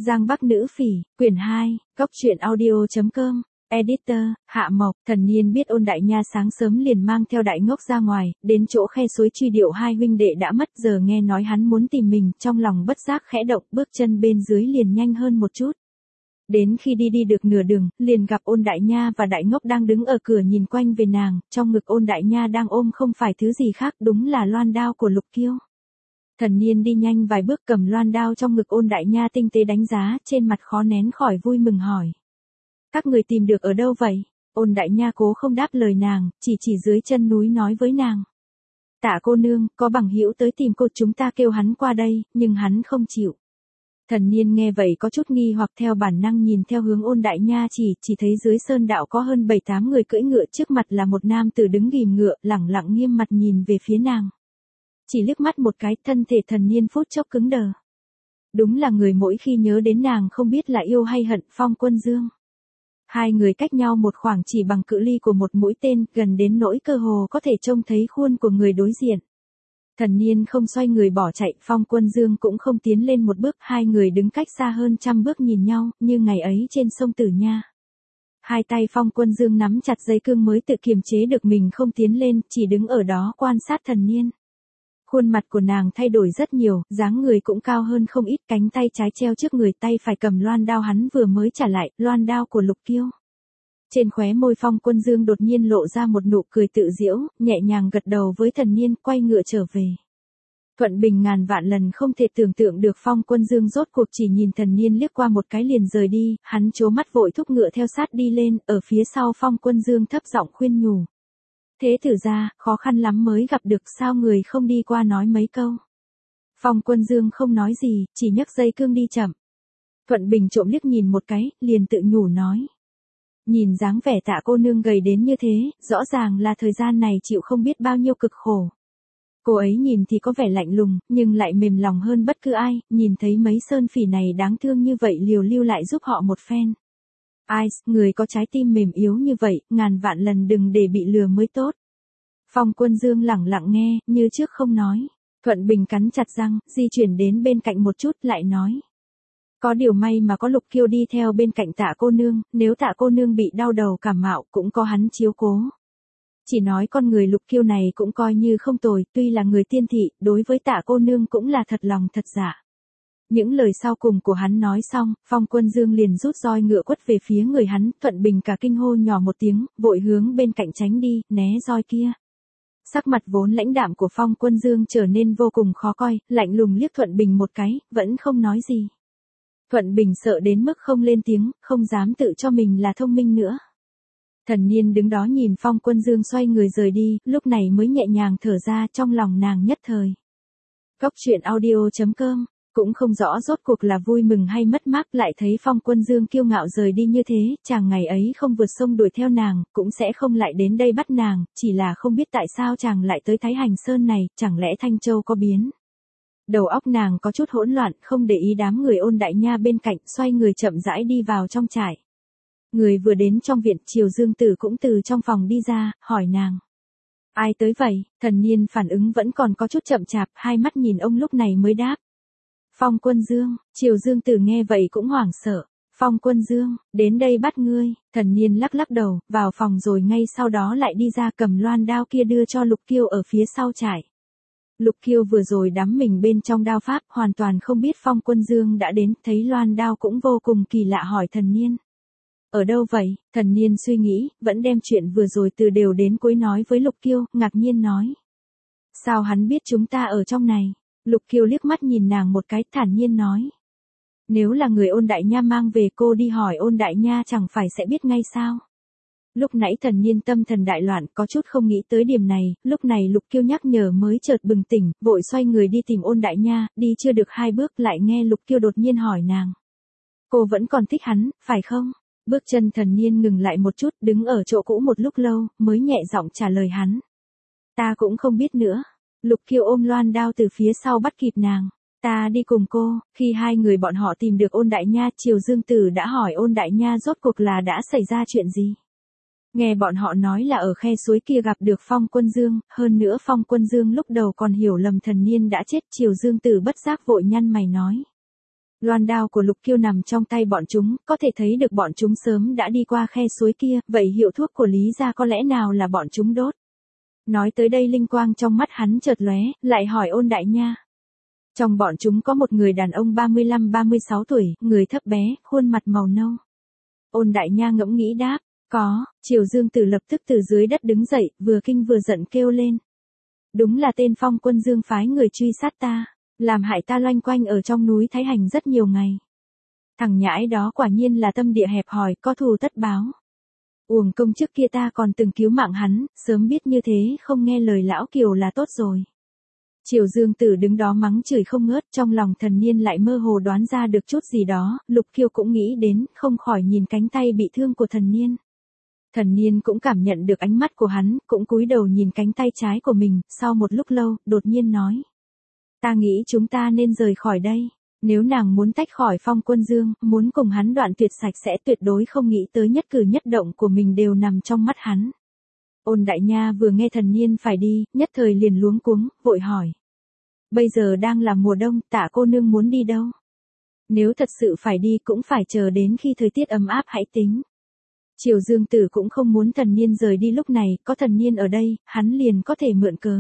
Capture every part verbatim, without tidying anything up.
Giang Bắc Nữ Phỉ, quyển hai, Cóc truyện audio.com, Editor, Hạ Mộc. Thần Niên biết Ôn Đại Nha sáng sớm liền mang theo Đại Ngốc ra ngoài, đến chỗ khe suối truy điệu hai huynh đệ đã mất, giờ nghe nói hắn muốn tìm mình, trong lòng bất giác khẽ động, bước chân bên dưới liền nhanh hơn một chút. Đến khi đi đi được nửa đường, liền gặp Ôn Đại Nha và Đại Ngốc đang đứng ở cửa nhìn quanh về nàng, trong ngực Ôn Đại Nha đang ôm không phải thứ gì khác, đúng là loan đao của Lục Kiêu. Thần Niên đi nhanh vài bước cầm loan đao trong ngực Ôn Đại Nha tinh tế đánh giá, trên mặt khó nén khỏi vui mừng hỏi. Các người tìm được ở đâu vậy? Ôn Đại Nha cố không đáp lời nàng, chỉ chỉ dưới chân núi nói với nàng. Tạ cô nương, có bằng hữu tới tìm cô, chúng ta kêu hắn qua đây, nhưng hắn không chịu. Thần Niên nghe vậy có chút nghi hoặc theo bản năng nhìn theo hướng Ôn Đại Nha chỉ, chỉ thấy dưới sơn đạo có hơn bảy tám người cưỡi ngựa, trước mặt là một nam tử đứng ghìm ngựa, lẳng lặng nghiêm mặt nhìn về phía nàng. Chỉ liếc mắt một cái, thân thể Thần Niên phút chốc cứng đờ. Đúng là người mỗi khi nhớ đến nàng không biết là yêu hay hận, Phong Quân Dương. Hai người cách nhau một khoảng chỉ bằng cự ly của một mũi tên, gần đến nỗi cơ hồ có thể trông thấy khuôn của người đối diện. Thần Niên không xoay người bỏ chạy, Phong Quân Dương cũng không tiến lên một bước, hai người đứng cách xa hơn trăm bước nhìn nhau, như ngày ấy trên sông Tử Nha. Hai tay Phong Quân Dương nắm chặt dây cương mới tự kiềm chế được mình không tiến lên, chỉ đứng ở đó quan sát Thần Niên. Khuôn mặt của nàng thay đổi rất nhiều, dáng người cũng cao hơn không ít, cánh tay trái treo trước người, tay phải cầm loan đao hắn vừa mới trả lại, loan đao của Lục Kiêu. Trên khóe môi Phong Quân Dương đột nhiên lộ ra một nụ cười tự giễu, nhẹ nhàng gật đầu với Thần Niên, quay ngựa trở về. Thuận Bình ngàn vạn lần không thể tưởng tượng được Phong Quân Dương rốt cuộc chỉ nhìn Thần Niên liếc qua một cái liền rời đi, hắn trố mắt vội thúc ngựa theo sát đi lên, ở phía sau Phong Quân Dương thấp giọng khuyên nhủ. Thế thử ra, khó khăn lắm mới gặp được, sao người không đi qua nói mấy câu. Phong Quân Dương không nói gì, chỉ nhấc dây cương đi chậm. Thuận Bình trộm liếc nhìn một cái, liền tự nhủ nói. Nhìn dáng vẻ Tạ cô nương gầy đến như thế, rõ ràng là thời gian này chịu không biết bao nhiêu cực khổ. Cô ấy nhìn thì có vẻ lạnh lùng, nhưng lại mềm lòng hơn bất cứ ai, nhìn thấy mấy sơn phỉ này đáng thương như vậy liều lưu lại giúp họ một phen. Ai, người có trái tim mềm yếu như vậy, ngàn vạn lần đừng để bị lừa mới tốt. Phong Quân Dương lẳng lặng nghe, như trước không nói. Thuận Bình cắn chặt răng, di chuyển đến bên cạnh một chút, lại nói. Có điều may mà có Lục Kiêu đi theo bên cạnh Tạ cô nương, nếu Tạ cô nương bị đau đầu cảm mạo cũng có hắn chiếu cố. Chỉ nói con người Lục Kiêu này cũng coi như không tồi, tuy là người tiên thị, đối với Tạ cô nương cũng là thật lòng thật dạ. Những lời sau cùng của hắn nói xong, Phong Quân Dương liền rút roi ngựa quất về phía người hắn, Thuận Bình cả kinh hô nhỏ một tiếng, vội hướng bên cạnh tránh đi, né roi kia. Sắc mặt vốn lãnh đạm của Phong Quân Dương trở nên vô cùng khó coi, lạnh lùng liếc Thuận Bình một cái, vẫn không nói gì. Thuận Bình sợ đến mức không lên tiếng, không dám tự cho mình là thông minh nữa. Thần Niên đứng đó nhìn Phong Quân Dương xoay người rời đi, lúc này mới nhẹ nhàng thở ra, trong lòng nàng nhất thời. Cóc truyện audio.com, cũng không rõ rốt cuộc là vui mừng hay mất mát, lại thấy Phong Quân Dương kiêu ngạo rời đi như thế, chàng ngày ấy không vượt sông đuổi theo nàng, cũng sẽ không lại đến đây bắt nàng, chỉ là không biết tại sao chàng lại tới Thái Hành Sơn này, chẳng lẽ Thanh Châu có biến. Đầu óc nàng có chút hỗn loạn, không để ý đám người Ôn Đại Nha bên cạnh, xoay người chậm rãi đi vào trong trại. Người vừa đến trong viện, Triều Dương Tử cũng từ trong phòng đi ra, hỏi nàng. Ai tới vậy? Thần Niên phản ứng vẫn còn có chút chậm chạp, hai mắt nhìn ông lúc này mới đáp. Phong Quân Dương. Triều Dương Tử nghe vậy cũng hoảng sợ. Phong Quân Dương, đến đây bắt ngươi. Thần Niên lắc lắc đầu, vào phòng rồi ngay sau đó lại đi ra cầm loan đao kia đưa cho Lục Kiêu ở phía sau trại. Lục Kiêu vừa rồi đắm mình bên trong đao pháp, hoàn toàn không biết Phong Quân Dương đã đến, thấy loan đao cũng vô cùng kỳ lạ hỏi Thần Niên. Ở đâu vậy? Thần Niên suy nghĩ, vẫn đem chuyện vừa rồi từ đều đến cuối nói với Lục Kiêu, ngạc nhiên nói. Sao hắn biết chúng ta ở trong này? Lục Kiêu liếc mắt nhìn nàng một cái, thản nhiên nói. Nếu là người Ôn Đại Nha mang về, cô đi hỏi Ôn Đại Nha chẳng phải sẽ biết ngay sao? Lúc nãy Thần Niên tâm thần đại loạn, có chút không nghĩ tới điểm này, lúc này Lục Kiêu nhắc nhở mới chợt bừng tỉnh, vội xoay người đi tìm Ôn Đại Nha, đi chưa được hai bước lại nghe Lục Kiêu đột nhiên hỏi nàng. Cô vẫn còn thích hắn, phải không? Bước chân Thần Niên ngừng lại một chút, đứng ở chỗ cũ một lúc lâu, mới nhẹ giọng trả lời hắn. Ta cũng không biết nữa. Lục Kiêu ôm loan đao từ phía sau bắt kịp nàng. Ta đi cùng cô. Khi hai người bọn họ tìm được Ôn Đại Nha, Triều Dương Tử đã hỏi Ôn Đại Nha rốt cuộc là đã xảy ra chuyện gì. Nghe bọn họ nói là ở khe suối kia gặp được Phong Quân Dương, hơn nữa Phong Quân Dương lúc đầu còn hiểu lầm Thần Niên đã chết, Triều Dương Tử bất giác vội nhăn mày nói. Loan đao của Lục Kiêu nằm trong tay bọn chúng, có thể thấy được bọn chúng sớm đã đi qua khe suối kia, vậy hiệu thuốc của Lý gia có lẽ nào là bọn chúng đốt. Nói tới đây linh quang trong mắt hắn chợt lóe, lại hỏi Ôn Đại Nha. Trong bọn chúng có một người đàn ông ba mươi lăm ba mươi sáu tuổi, người thấp bé, khuôn mặt màu nâu. Ôn Đại Nha ngẫm nghĩ đáp, có. Triều Dương Tử lập tức từ dưới đất đứng dậy, vừa kinh vừa giận kêu lên. Đúng là tên Phong Quân Dương phái người truy sát ta, làm hại ta loanh quanh ở trong núi Thái Hành rất nhiều ngày. Thằng nhãi đó quả nhiên là tâm địa hẹp hòi, có thù tất báo. Uổng công trước kia ta còn từng cứu mạng hắn, sớm biết như thế không nghe lời lão Kiều là tốt rồi. Triều Dương Tử đứng đó mắng chửi không ngớt, trong lòng Thần Niên lại mơ hồ đoán ra được chút gì đó, Lục Kiêu cũng nghĩ đến, không khỏi nhìn cánh tay bị thương của Thần Niên. Thần Niên cũng cảm nhận được ánh mắt của hắn, cũng cúi đầu nhìn cánh tay trái của mình, sau một lúc lâu, đột nhiên nói. Ta nghĩ chúng ta nên rời khỏi đây. Nếu nàng muốn tách khỏi Phong Quân Dương, muốn cùng hắn đoạn tuyệt sạch sẽ tuyệt đối không nghĩ tới nhất cử nhất động của mình đều nằm trong mắt hắn. Ôn Đại Nha vừa nghe Thần Niên phải đi, nhất thời liền luống cuống, vội hỏi. Bây giờ đang là mùa đông, Tạ cô nương muốn đi đâu? Nếu thật sự phải đi cũng phải chờ đến khi thời tiết ấm áp hãy tính. Triều Dương Tử cũng không muốn Thần Niên rời đi lúc này, có Thần Niên ở đây, hắn liền có thể mượn cớ.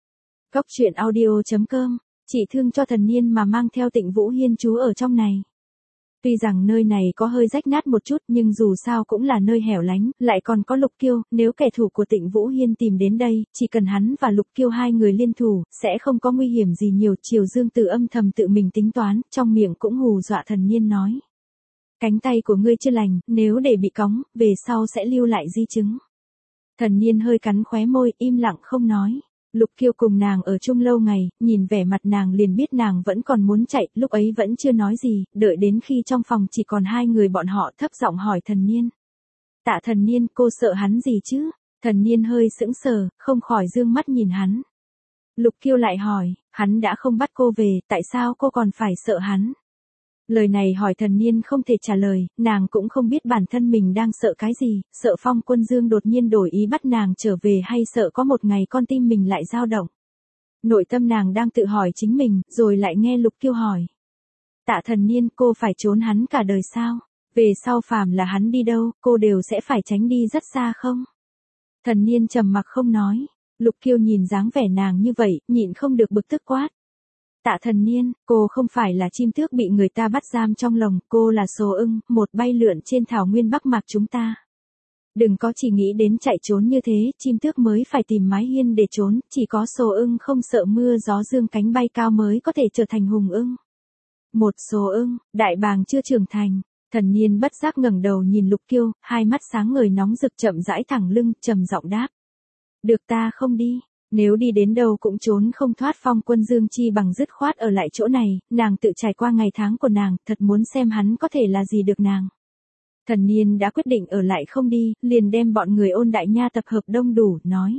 Góc truyện audio chấm com, chỉ thương cho Thần Niên mà mang theo Tịnh Vũ Hiên trú ở trong này. Tuy rằng nơi này có hơi rách nát một chút nhưng dù sao cũng là nơi hẻo lánh, lại còn có Lục Kiêu, nếu kẻ thù của Tịnh Vũ Hiên tìm đến đây, chỉ cần hắn và Lục Kiêu hai người liên thủ, sẽ không có nguy hiểm gì nhiều. Triều Dương Tử âm thầm tự mình tính toán, trong miệng cũng hù dọa Thần Niên nói. Cánh tay của ngươi chưa lành, nếu để bị cóng, về sau sẽ lưu lại di chứng. Thần Niên hơi cắn khóe môi, im lặng không nói. Lục Kiêu cùng nàng ở chung lâu ngày, nhìn vẻ mặt nàng liền biết nàng vẫn còn muốn chạy, lúc ấy vẫn chưa nói gì, đợi đến khi trong phòng chỉ còn hai người bọn họ thấp giọng hỏi Thần Niên. Tạ Thần Niên, cô sợ hắn gì chứ? Thần Niên hơi sững sờ, không khỏi dương mắt nhìn hắn. Lục Kiêu lại hỏi, hắn đã không bắt cô về, tại sao cô còn phải sợ hắn? Lời này hỏi Thần Niên không thể trả lời, nàng cũng không biết bản thân mình đang sợ cái gì, sợ Phong Quân Dương đột nhiên đổi ý bắt nàng trở về hay sợ có một ngày con tim mình lại dao động. Nội tâm nàng đang tự hỏi chính mình, rồi lại nghe Lục Kiêu hỏi. Tạ Thần Niên, cô phải trốn hắn cả đời sao? Về sau phàm là hắn đi đâu, cô đều sẽ phải tránh đi rất xa không? Thần Niên trầm mặc không nói, Lục Kiêu nhìn dáng vẻ nàng như vậy, nhịn không được bực tức quát. Tạ Thần Niên, cô không phải là chim tước bị người ta bắt giam trong lồng, cô là sồ ưng, một bay lượn trên thảo nguyên Bắc Mạc chúng ta. Đừng có chỉ nghĩ đến chạy trốn như thế, chim tước mới phải tìm mái hiên để trốn, chỉ có sồ ưng không sợ mưa gió dương cánh bay cao mới có thể trở thành hùng ưng. Một sồ ưng, đại bàng chưa trưởng thành. Thần Niên bất giác ngẩng đầu nhìn Lục Kiêu, hai mắt sáng ngời nóng rực chậm rãi thẳng lưng, trầm giọng đáp. Được, ta không đi. Nếu đi đến đâu cũng trốn không thoát Phong Quân Dương, chi bằng dứt khoát ở lại chỗ này, nàng tự trải qua ngày tháng của nàng, thật muốn xem hắn có thể là gì được nàng. Thần Niên đã quyết định ở lại không đi, liền đem bọn người Ôn Đại Nha tập hợp đông đủ, nói.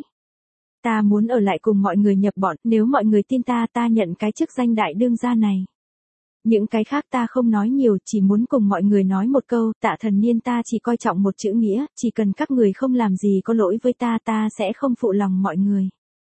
Ta muốn ở lại cùng mọi người nhập bọn, nếu mọi người tin ta ta nhận cái chức danh đại đương gia này. Những cái khác ta không nói nhiều, chỉ muốn cùng mọi người nói một câu, Tạ Thần Niên ta chỉ coi trọng một chữ nghĩa, chỉ cần các người không làm gì có lỗi với ta ta sẽ không phụ lòng mọi người.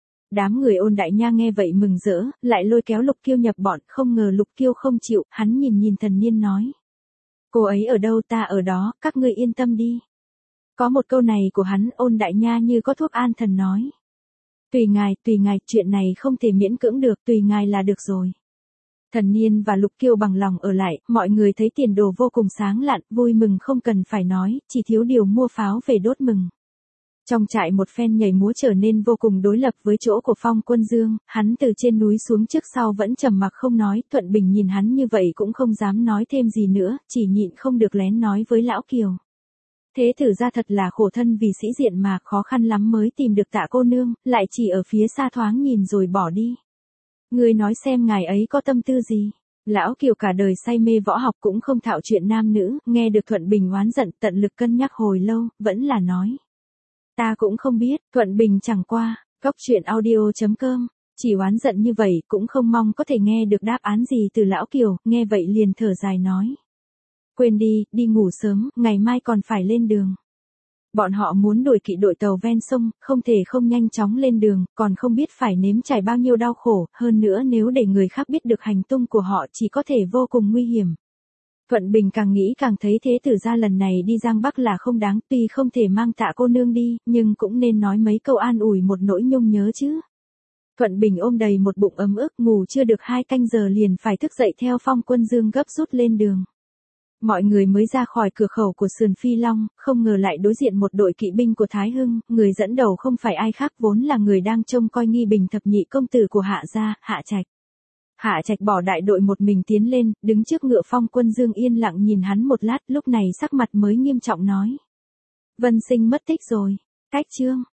Đám người Ôn Đại Nha nghe vậy mừng rỡ, lại lôi kéo Lục Kiêu nhập bọn, không ngờ Lục Kiêu không chịu, hắn nhìn nhìn Thần Niên nói. Cô ấy ở đâu ta ở đó, các ngươi yên tâm đi. Có một câu này của hắn, Ôn Đại Nha như có thuốc an thần nói. Tùy ngài, tùy ngài, chuyện này không thể miễn cưỡng được, tùy ngài là được rồi. Thần Niên và Lục Kiêu bằng lòng ở lại, mọi người thấy tiền đồ vô cùng sáng lạn, vui mừng không cần phải nói, chỉ thiếu điều mua pháo về đốt mừng. Trong trại một phen nhảy múa trở nên vô cùng đối lập với chỗ của Phong Quân Dương, hắn từ trên núi xuống trước sau vẫn trầm mặc không nói, Thuận Bình nhìn hắn như vậy cũng không dám nói thêm gì nữa, chỉ nhịn không được lén nói với Lão Kiều. Thế thử ra thật là khổ thân vì sĩ diện mà khó khăn lắm mới tìm được Tạ cô nương, lại chỉ ở phía xa thoáng nhìn rồi bỏ đi. Người nói xem ngài ấy có tâm tư gì? Lão Kiều cả đời say mê võ học cũng không thạo chuyện nam nữ, nghe được Thuận Bình oán giận tận lực cân nhắc hồi lâu, vẫn là nói. Ta cũng không biết, Thuận Bình chẳng qua, góc truyện audio chấm com, chỉ oán giận như vậy cũng không mong có thể nghe được đáp án gì từ Lão Kiều, nghe vậy liền thở dài nói. Quên đi, đi ngủ sớm, ngày mai còn phải lên đường. Bọn họ muốn đuổi kỵ đội tàu ven sông, không thể không nhanh chóng lên đường, còn không biết phải nếm trải bao nhiêu đau khổ, hơn nữa nếu để người khác biết được hành tung của họ chỉ có thể vô cùng nguy hiểm. Thuận Bình càng nghĩ càng thấy thế tử ra lần này đi Giang Bắc là không đáng, tuy không thể mang Tạ cô nương đi, nhưng cũng nên nói mấy câu an ủi một nỗi nhung nhớ chứ. Thuận Bình ôm đầy một bụng ấm ức, ngủ chưa được hai canh giờ liền phải thức dậy theo Phong Quân Dương gấp rút lên đường. Mọi người mới ra khỏi cửa khẩu của sườn Phi Long, không ngờ lại đối diện một đội kỵ binh của Thái Hưng, người dẫn đầu không phải ai khác vốn là người đang trông coi Nghi Bình thập nhị công tử của Hạ gia, Hạ Trạch. Hạ Trạch bỏ đại đội một mình tiến lên, đứng trước ngựa Phong Quân Dương yên lặng nhìn hắn một lát, lúc này sắc mặt mới nghiêm trọng nói. Vân Sinh mất tích rồi. Cách Trương,